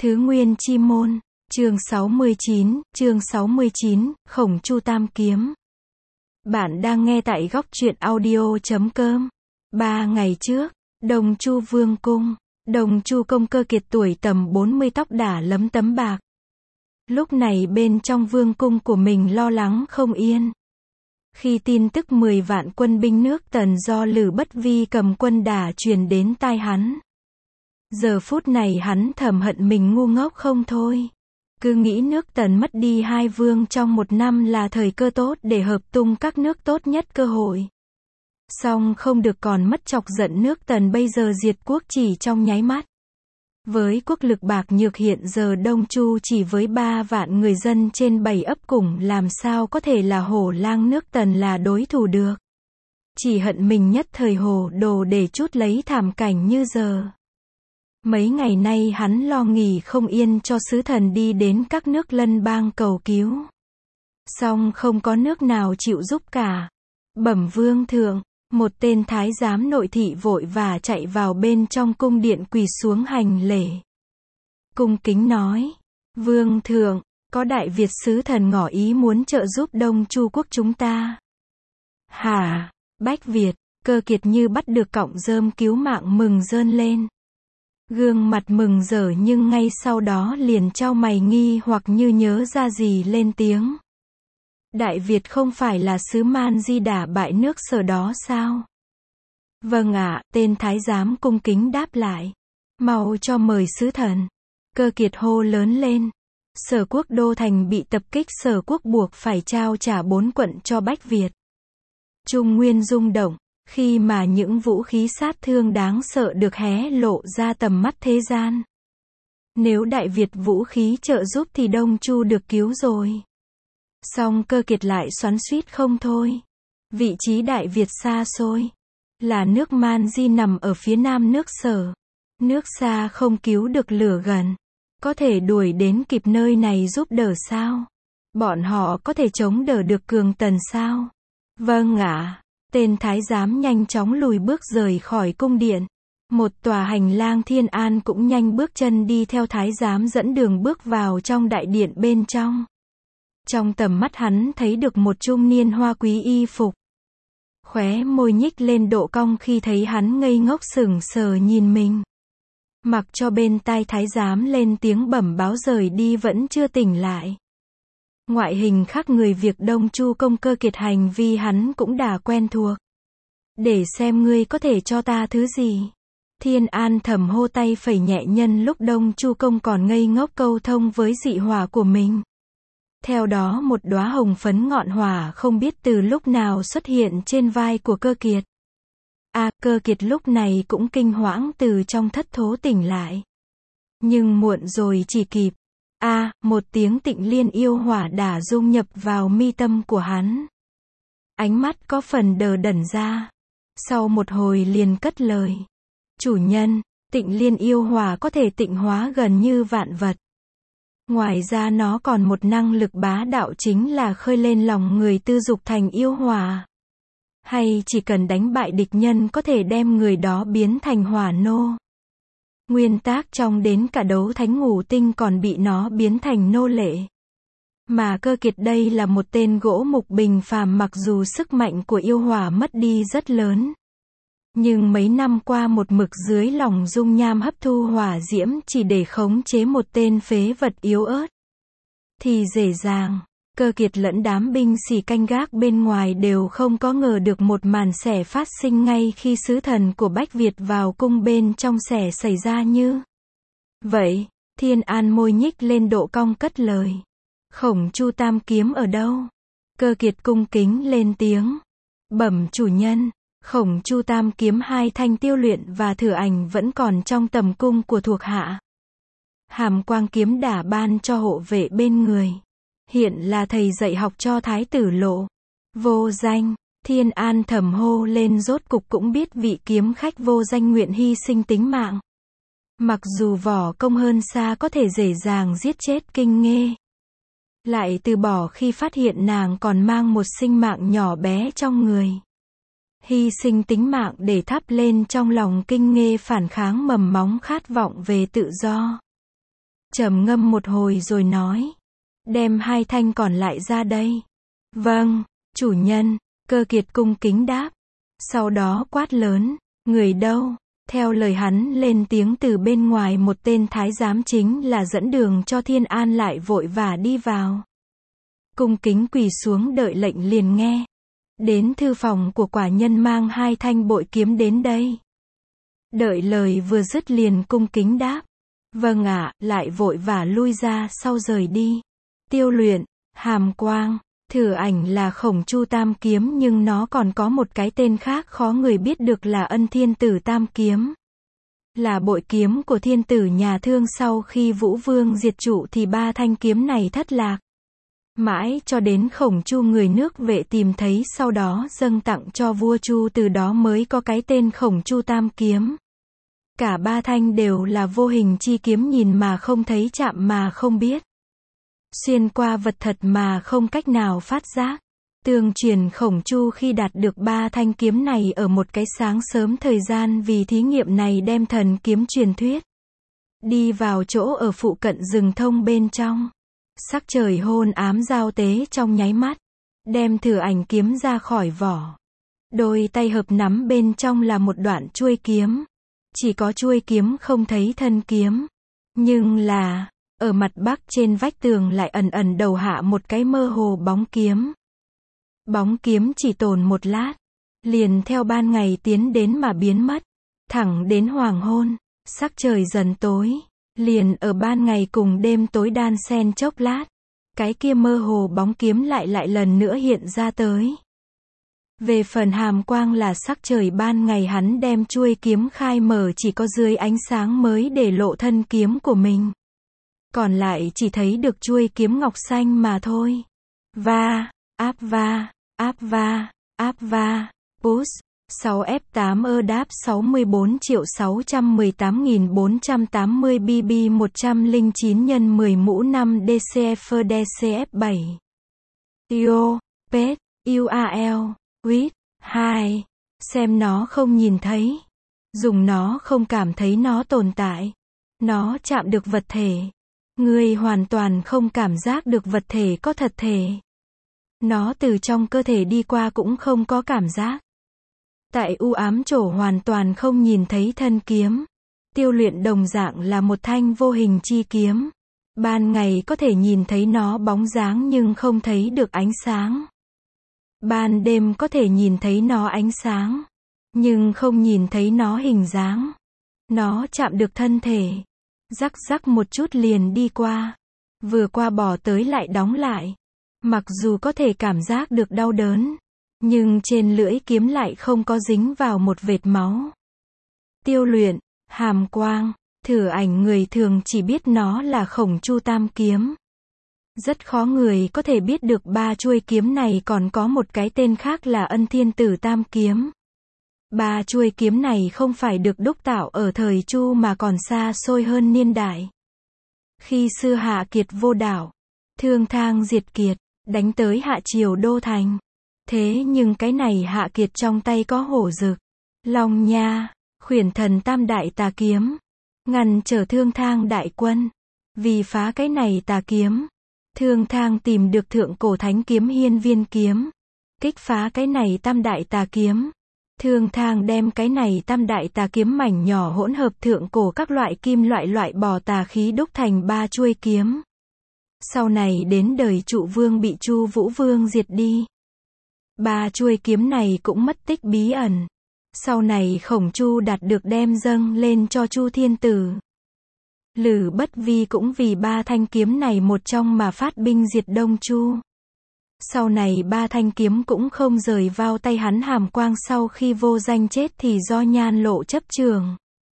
Thứ Nguyên Chi Môn, chương 69, Khổng Chu Tam Kiếm. Bạn đang nghe tại góc truyện audio.com. 3 ngày trước, Đồng Chu Vương Cung, Đồng Chu công Cơ Kiệt tuổi tầm 40 tóc đả lấm tấm bạc. Lúc này bên trong vương cung của mình lo lắng không yên. Khi tin tức 10 vạn quân binh nước Tần do Lữ Bất Vi cầm quân đả truyền đến tai hắn. Giờ phút này hắn thầm hận mình ngu ngốc không thôi. Cứ nghĩ nước Tần mất đi 2 vương trong 1 năm là thời cơ tốt để hợp tung các nước tốt nhất cơ hội. Song không được còn mất chọc giận nước Tần bây giờ diệt quốc chỉ trong nháy mắt. Với quốc lực bạc nhược hiện giờ Đông Chu chỉ với 3 vạn người dân trên 7 ấp cùng làm sao có thể là hổ lang nước Tần là đối thủ được. Chỉ hận mình nhất thời hồ đồ để chút lấy thảm cảnh như giờ. Mấy ngày nay hắn lo nghỉ không yên cho sứ thần đi đến các nước lân bang cầu cứu. Song không có nước nào chịu giúp cả. Bẩm vương thượng, một tên thái giám nội thị vội và chạy vào bên trong cung điện quỳ xuống hành lễ. Cung kính nói, vương thượng, có Đại Việt sứ thần ngỏ ý muốn trợ giúp Đông Chu quốc chúng ta. Hả, Bách Việt, Cơ Kiệt như bắt được cọng rơm cứu mạng mừng rơn lên. Gương mặt mừng rỡ nhưng ngay sau đó liền chau mày nghi hoặc như nhớ ra gì lên tiếng. Đại Việt không phải là sứ Man Di đả bại nước Sở đó sao? Vâng ạ, tên thái giám cung kính đáp lại. Mau cho mời sứ thần. Cơ Kiệt hô lớn lên. Sở quốc đô thành bị tập kích, Sở quốc buộc phải trao trả 4 quận cho Bách Việt. Trung Nguyên rung động. Khi mà những vũ khí sát thương đáng sợ được hé lộ ra tầm mắt thế gian. Nếu Đại Việt vũ khí trợ giúp thì Đông Chu được cứu rồi. Song Cơ Kiệt lại xoắn xuýt không thôi. Vị trí Đại Việt xa xôi. Là nước Man Di nằm ở phía nam nước Sở. Nước xa không cứu được lửa gần. Có thể đuổi đến kịp nơi này giúp đỡ sao? Bọn họ có thể chống đỡ được Cường Tần sao? Vâng ạ. Tên thái giám nhanh chóng lùi bước rời khỏi cung điện. Một tòa hành lang Thiên An cũng nhanh bước chân đi theo thái giám dẫn đường bước vào trong đại điện bên trong. Trong tầm mắt hắn thấy được một trung niên hoa quý y phục. Khóe môi nhích lên độ cong khi thấy hắn ngây ngốc sững sờ nhìn mình. Mặc cho bên tai thái giám lên tiếng bẩm báo rời đi vẫn chưa tỉnh lại. Ngoại hình khác người việc Đông Chu công Cơ Kiệt hành vi hắn cũng đã quen thuộc. Để xem ngươi có thể cho ta thứ gì. Thiên An thầm hô tay phẩy nhẹ nhân lúc Đông Chu công còn ngây ngốc câu thông với dị hỏa của mình. Theo đó một đóa hồng phấn ngọn hỏa không biết từ lúc nào xuất hiện trên vai của Cơ Kiệt. Cơ Kiệt lúc này cũng kinh hoảng từ trong thất thố tỉnh lại. Nhưng muộn rồi chỉ kịp. Một tiếng Tịnh Liên yêu hỏa đã dung nhập vào mi tâm của hắn. Ánh mắt có phần đờ đẫn ra. Sau một hồi liền cất lời. Chủ nhân, Tịnh Liên yêu hỏa có thể tịnh hóa gần như vạn vật. Ngoài ra nó còn một năng lực bá đạo chính là khơi lên lòng người tư dục thành yêu hỏa. Hay chỉ cần đánh bại địch nhân có thể đem người đó biến thành hỏa nô. Nguyên tác trong đến cả đấu thánh ngũ tinh còn bị nó biến thành nô lệ. Mà Cơ Kiệt đây là một tên gỗ mục bình phàm mặc dù sức mạnh của yêu hỏa mất đi rất lớn. Nhưng mấy năm qua một mực dưới lòng dung nham hấp thu hỏa diễm chỉ để khống chế một tên phế vật yếu ớt. Thì dễ dàng. Cơ Kiệt lẫn đám binh sĩ canh gác bên ngoài đều không có ngờ được một màn xẻ phát sinh ngay khi sứ thần của Bách Việt vào cung bên trong xẻ xảy ra như vậy. Thiên An môi nhích lên độ cong cất lời. Khổng Chu Tam Kiếm ở đâu? Cơ Kiệt cung kính lên tiếng. Bẩm chủ nhân, Khổng Chu Tam Kiếm 2 thanh tiêu luyện và thử ảnh vẫn còn trong tầm cung của thuộc hạ. Hàm Quang kiếm đã ban cho hộ vệ bên người. Hiện là thầy dạy học cho Thái tử Lộ. Vô Danh, Thiên An thầm hô lên rốt cục cũng biết vị kiếm khách Vô Danh nguyện hy sinh tính mạng. Mặc dù võ công hơn xa có thể dễ dàng giết chết Kinh Nghê. Lại từ bỏ khi phát hiện nàng còn mang một sinh mạng nhỏ bé trong người. Hy sinh tính mạng để thắp lên trong lòng Kinh Nghê phản kháng mầm móng khát vọng về tự do. trầm ngâm một hồi rồi nói. Đem 2 thanh còn lại ra đây. Vâng, chủ nhân, Cơ Kiệt cung kính đáp. Sau đó quát lớn, người đâu? Theo lời hắn lên tiếng từ bên ngoài một tên thái giám chính là dẫn đường cho Thiên An lại vội vã đi vào. Cung kính quỳ xuống đợi lệnh liền nghe. Đến thư phòng của quả nhân mang 2 thanh bội kiếm đến đây. Đợi lời vừa dứt liền cung kính đáp. Vâng ạ, lại vội vã lui ra sau rời đi. Tiêu Luyện, Hàm Quang, Thử Ảnh là Khổng Chu Tam Kiếm nhưng nó còn có một cái tên khác khó người biết được là Ân Thiên Tử Tam Kiếm. Là bội kiếm của thiên tử nhà Thương sau khi Vũ Vương diệt trụ thì 3 thanh kiếm này thất lạc. Mãi cho đến Khổng Chu người nước Vệ tìm thấy sau đó dâng tặng cho vua Chu từ đó mới có cái tên Khổng Chu Tam Kiếm. Cả 3 thanh đều là vô hình chi kiếm nhìn mà không thấy chạm mà không biết. Xuyên qua vật thật mà không cách nào phát giác. Tương truyền Khổng Chu khi đạt được 3 thanh kiếm này ở một cái sáng sớm thời gian vì thí nghiệm này đem thần kiếm truyền thuyết. Đi vào chỗ ở phụ cận rừng thông bên trong. Sắc trời hôn ám giao tế trong nháy mắt. Đem Thử Ảnh kiếm ra khỏi vỏ. Đôi tay hợp nắm bên trong là một đoạn chuôi kiếm. Chỉ có chuôi kiếm không thấy thân kiếm. Nhưng là, ở mặt bắc trên vách tường lại ẩn ẩn đầu hạ một cái mơ hồ bóng kiếm. Bóng kiếm chỉ tồn một lát. Liền theo ban ngày tiến đến mà biến mất. Thẳng đến hoàng hôn, sắc trời dần tối. Liền ở ban ngày cùng đêm tối đan xen chốc lát. Cái kia mơ hồ bóng kiếm lại lần nữa hiện ra tới. Về phần Hàm Quang là sắc trời ban ngày hắn đem chuôi kiếm khai mở chỉ có dưới ánh sáng mới để lộ thân kiếm của mình. Còn lại chỉ thấy được chuôi kiếm ngọc xanh mà thôi. Áp va, push, 6F8 đáp 64.618.480 BB 109 x 10 mũ 5 DCF DCF7. Io, Pet, UAL, Wit, 2. Xem nó không nhìn thấy. Dùng nó không cảm thấy nó tồn tại. Nó chạm được vật thể. Người hoàn toàn không cảm giác được vật thể có thật thể. Nó từ trong cơ thể đi qua cũng không có cảm giác. Tại u ám chỗ hoàn toàn không nhìn thấy thân kiếm. Tiêu Luyện đồng dạng là một thanh vô hình chi kiếm. Ban ngày có thể nhìn thấy nó bóng dáng nhưng không thấy được ánh sáng. Ban đêm có thể nhìn thấy nó ánh sáng. Nhưng không nhìn thấy nó hình dáng. Nó chạm được thân thể. Rắc rắc một chút liền đi qua. Vừa qua bỏ tới lại đóng lại. Mặc dù có thể cảm giác được đau đớn. Nhưng trên lưỡi kiếm lại không có dính vào một vệt máu. Tiêu Luyện, Hàm Quang, Thử Ảnh người thường chỉ biết nó là Khổng Chu Tam Kiếm. Rất khó người có thể biết được 3 chuôi kiếm này còn có một cái tên khác là Ân Thiên Tử Tam Kiếm. 3 chuôi kiếm này không phải được đúc tạo ở thời Chu mà còn xa xôi hơn niên đại. Khi xưa Hạ Kiệt vô đảo, Thương Thang diệt Kiệt, đánh tới Hạ Triều Đô Thành. Thế nhưng cái này Hạ Kiệt trong tay có Hổ Dực, Long Nha, Khuyển Thần Tam Đại Tà Kiếm, ngăn trở Thương Thang đại quân. Vì phá cái này tà kiếm, Thương Thang tìm được thượng cổ thánh kiếm Hiên Viên kiếm. Kích phá cái này Tam Đại Tà Kiếm. Thương Thang đem cái này Tam Đại Tà Kiếm mảnh nhỏ hỗn hợp thượng cổ các loại kim loại bỏ tà khí đúc thành 3 chuôi kiếm. Sau này đến đời Trụ Vương bị Chu Vũ Vương diệt đi. 3 chuôi kiếm này cũng mất tích bí ẩn. Sau này Khổng Chu đạt được đem dâng lên cho Chu Thiên Tử. Lữ Bất Vi cũng vì 3 thanh kiếm này một trong mà phát binh diệt Đông Chu. Sau này 3 thanh kiếm cũng không rời vào tay hắn. Hàm Quang sau khi vô danh chết thì do Nhan Lộ chấp trường.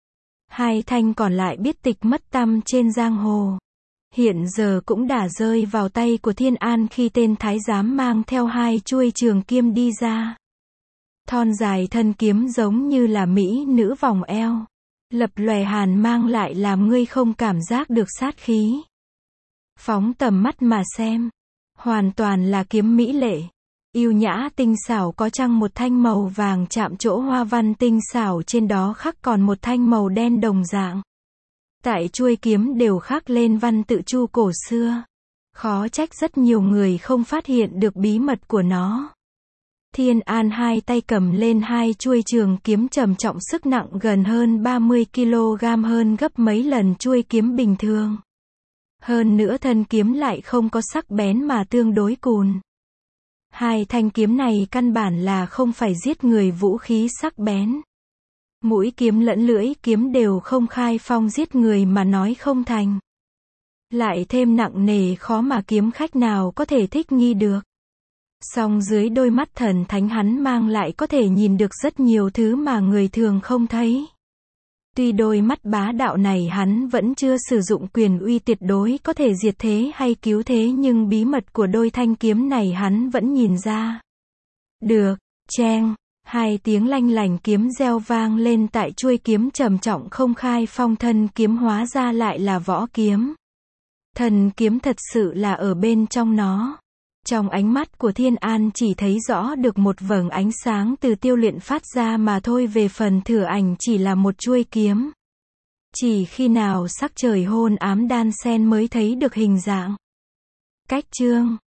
2 thanh còn lại biết tịch mất tăm trên giang hồ. Hiện giờ cũng đã rơi vào tay của Thiên An khi tên thái giám mang theo 2 chuôi trường kiếm đi ra. Thon dài thân kiếm giống như là mỹ nữ vòng eo. Lập lòe hàn mang lại làm ngươi không cảm giác được sát khí. Phóng tầm mắt mà xem. Hoàn toàn là kiếm mỹ lệ. Yêu nhã tinh xảo có chăng một thanh màu vàng chạm chỗ hoa văn tinh xảo trên đó khắc còn một thanh màu đen đồng dạng. Tại chuôi kiếm đều khắc lên văn tự Chu cổ xưa. Khó trách rất nhiều người không phát hiện được bí mật của nó. Thiên An hai tay cầm lên hai chuôi trường kiếm trầm trọng, sức nặng gần hơn 30 kg, hơn gấp mấy lần chuôi kiếm bình thường. Hơn nữa thân kiếm lại không có sắc bén mà tương đối cùn. Hai thanh kiếm này căn bản là không phải giết người vũ khí sắc bén. Mũi kiếm lẫn lưỡi kiếm đều không khai phong giết người mà nói không thành. Lại thêm nặng nề, khó mà kiếm khách nào có thể thích nghi được. Song dưới đôi mắt thần thánh hắn mang lại có thể nhìn được rất nhiều thứ mà người thường không thấy. Tuy đôi mắt bá đạo này hắn vẫn chưa sử dụng quyền uy tuyệt đối có thể diệt thế hay cứu thế, nhưng bí mật của đôi thanh kiếm này hắn vẫn nhìn ra. Được, cheng, hai tiếng lanh lảnh kiếm reo vang lên tại chuôi kiếm trầm trọng không khai phong, thân kiếm hóa ra lại là võ kiếm. Thần kiếm thật sự là ở bên trong nó. Trong ánh mắt của Thiên An chỉ thấy rõ được một vầng ánh sáng từ tiêu luyện phát ra mà thôi, về phần thừa ảnh chỉ là một chuôi kiếm. Chỉ khi nào sắc trời hôn ám đan xen mới thấy được hình dạng. Cách chương